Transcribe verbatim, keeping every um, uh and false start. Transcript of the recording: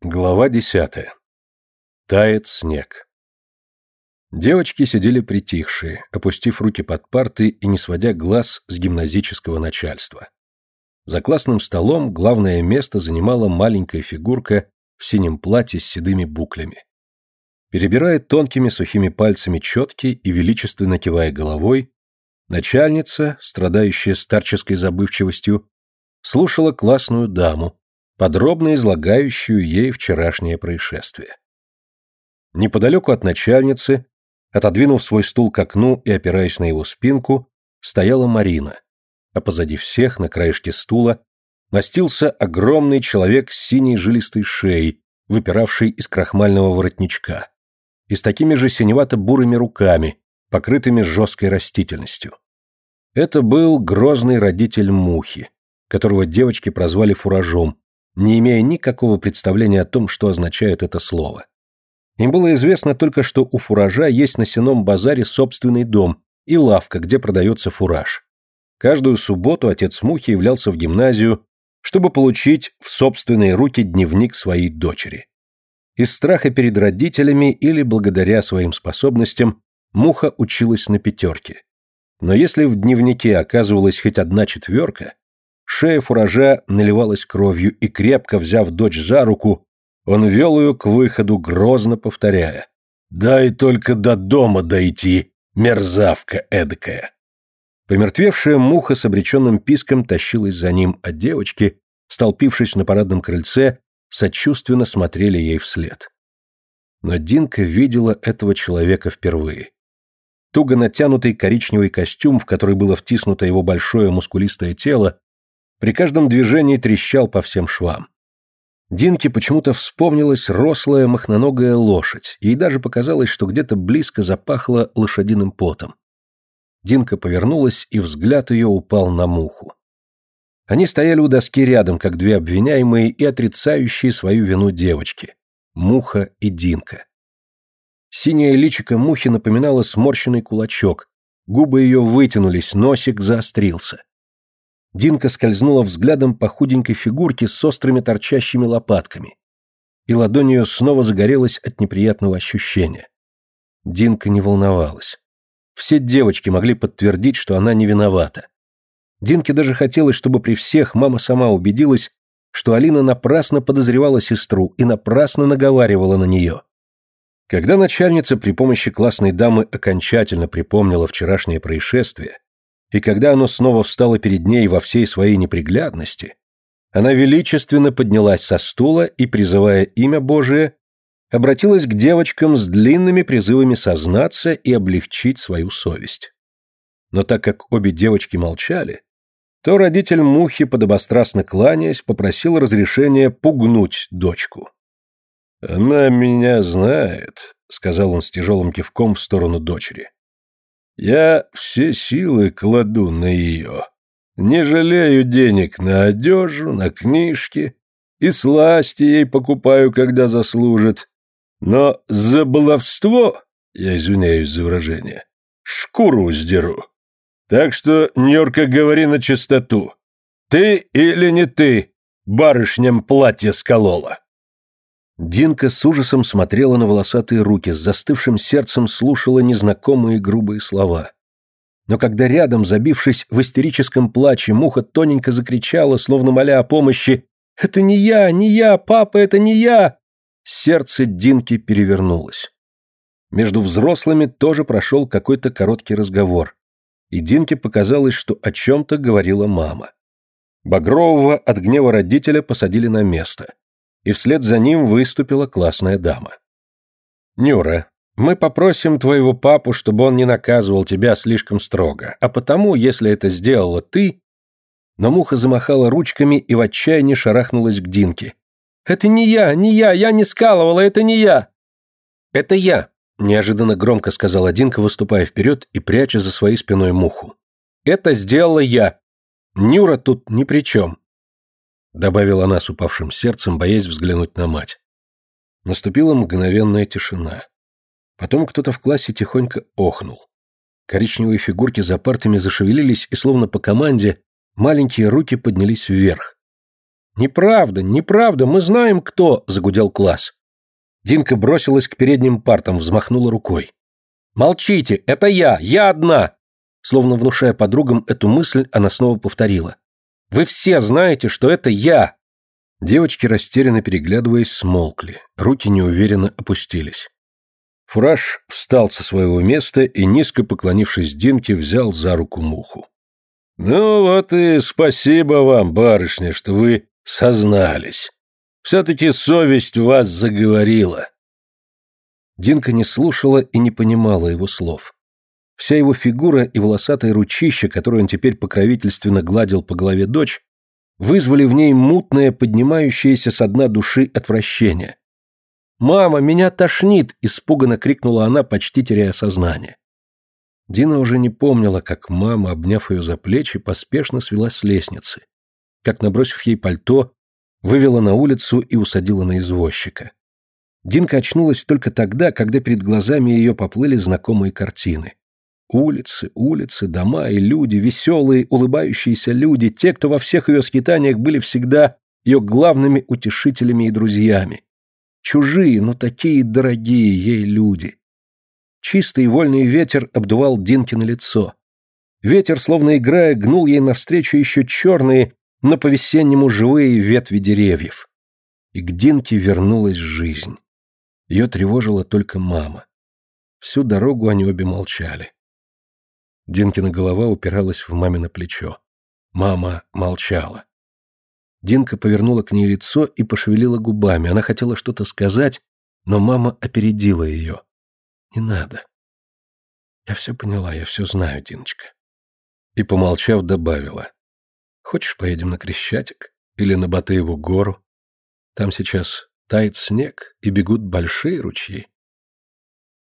Глава десятая. Тает снег. Девочки сидели притихшие, опустив руки под парты и не сводя глаз с гимназического начальства. За классным столом главное место занимала маленькая фигурка в синем платье с седыми буклями. Перебирая тонкими сухими пальцами четки и величественно кивая головой, начальница, страдающая старческой забывчивостью, слушала классную даму, подробно излагающую ей вчерашнее происшествие. Неподалеку от начальницы, отодвинув свой стул к окну и опираясь на его спинку, стояла Марина, а позади всех, на краешке стула, мостился огромный человек с синей жилистой шеей, выпиравшей из крахмального воротничка, и с такими же синевато-бурыми руками, покрытыми жесткой растительностью. Это был грозный родитель Мухи, которого девочки прозвали Фуражом, не имея никакого представления о том, что означает это слово. Им было известно только, что у Фуража есть на сенном базаре собственный дом и лавка, где продается фураж. Каждую субботу отец Мухи являлся в гимназию, чтобы получить в собственные руки дневник своей дочери. Из страха перед родителями или благодаря своим способностям Муха училась на пятерке. Но если в дневнике оказывалась хоть одна четверка, шея Фуража наливалась кровью, и, крепко взяв дочь за руку, он вел ее к выходу, грозно повторяя: «Дай только до дома дойти, мерзавка эдакая!» Помертвевшая Муха с обреченным писком тащилась за ним, а девочки, столпившись на парадном крыльце, сочувственно смотрели ей вслед. Но Динка видела этого человека впервые. Туго натянутый коричневый костюм, в который было втиснуто его большое мускулистое тело, при каждом движении трещал по всем швам. Динке почему-то вспомнилась рослая мохноногая лошадь, и ей даже показалось, что где-то близко запахло лошадиным потом. Динка повернулась, и взгляд ее упал на Муху. Они стояли у доски рядом, как две обвиняемые и отрицающие свою вину девочки — Муха и Динка. Синее личико Мухи напоминало сморщенный кулачок, губы ее вытянулись, носик заострился. Динка скользнула взглядом по худенькой фигурке с острыми торчащими лопатками, и ладонь ее снова загорелась от неприятного ощущения. Динка не волновалась. Все девочки могли подтвердить, что она не виновата. Динке даже хотелось, чтобы при всех мама сама убедилась, что Алина напрасно подозревала сестру и напрасно наговаривала на нее. Когда начальница при помощи классной дамы окончательно припомнила вчерашнее происшествие, и когда оно снова встало перед ней во всей своей неприглядности, она величественно поднялась со стула и, призывая имя Божие, обратилась к девочкам с длинными призывами сознаться и облегчить свою совесть. Но так как обе девочки молчали, то родитель Мухи, подобострастно кланяясь, попросил разрешения пугнуть дочку. «Она меня знает», — сказал он с тяжелым кивком в сторону дочери. «Я все силы кладу на ее. Не жалею денег на одежду, на книжки, и сласти ей покупаю, когда заслужит. Но за баловство, я извиняюсь за выражение, шкуру сдеру. Так что, Нюрка, говори на чистоту. Ты или не ты барышням платье сколола?» Динка с ужасом смотрела на волосатые руки, с застывшим сердцем слушала незнакомые грубые слова. Но когда рядом, забившись в истерическом плаче, Муха тоненько закричала, словно моля о помощи: «Это не я, не я, папа, это не я!» Сердце Динки перевернулось. Между взрослыми тоже прошел какой-то короткий разговор, и Динке показалось, что о чем-то говорила мама. Багрового от гнева родителя посадили на место, и вслед за ним выступила классная дама. «Нюра, мы попросим твоего папу, чтобы он не наказывал тебя слишком строго, а потому, если это сделала ты...» Но Муха замахала ручками и в отчаянии шарахнулась к Динке. «Это не я, не я, я не скалывала, это не я!» «Это я!» — неожиданно громко сказала Динка, выступая вперед и пряча за своей спиной Муху. «Это сделала я! Нюра тут ни при чем!» Добавила она с упавшим сердцем, боясь взглянуть на мать. Наступила мгновенная тишина. Потом кто-то в классе тихонько охнул. Коричневые фигурки за партами зашевелились, и словно по команде маленькие руки поднялись вверх. «Неправда, неправда, мы знаем, кто!» — загудел класс. Динка бросилась к передним партам, взмахнула рукой. «Молчите, это я, я одна!» Словно внушая подругам эту мысль, она снова повторила. «Вы все знаете, что это я!» Девочки, растерянно переглядываясь, смолкли, руки неуверенно опустились. Фураж встал со своего места и, низко поклонившись Динке, взял за руку Муху. «Ну вот и спасибо вам, барышня, что вы сознались. Все-таки совесть у вас заговорила». Динка не слушала и не понимала его слов. Вся его фигура и волосатое ручище, которое он теперь покровительственно гладил по голове дочь, вызвали в ней мутное, поднимающееся со дна души отвращение. «Мама, меня тошнит!» — испуганно крикнула она, почти теряя сознание. Дина уже не помнила, как мама, обняв ее за плечи, поспешно свела с лестницы, как, набросив ей пальто, вывела на улицу и усадила на извозчика. Динка очнулась только тогда, когда перед глазами ее поплыли знакомые картины. Улицы, улицы, дома и люди, веселые, улыбающиеся люди, те, кто во всех ее скитаниях были всегда ее главными утешителями и друзьями. Чужие, но такие дорогие ей люди. Чистый вольный ветер обдувал Динкино лицо. Ветер, словно играя, гнул ей навстречу еще черные, но по-весеннему живые ветви деревьев. И к Динке вернулась жизнь. Ее тревожила только мама. Всю дорогу они обе молчали. Динкина голова упиралась в мамино плечо. Мама молчала. Динка повернула к ней лицо и пошевелила губами. Она хотела что-то сказать, но мама опередила ее. «Не надо. Я все поняла, я все знаю, Диночка». И, помолчав, добавила. «Хочешь, поедем на Крещатик или на Батыеву гору? Там сейчас тает снег и бегут большие ручьи.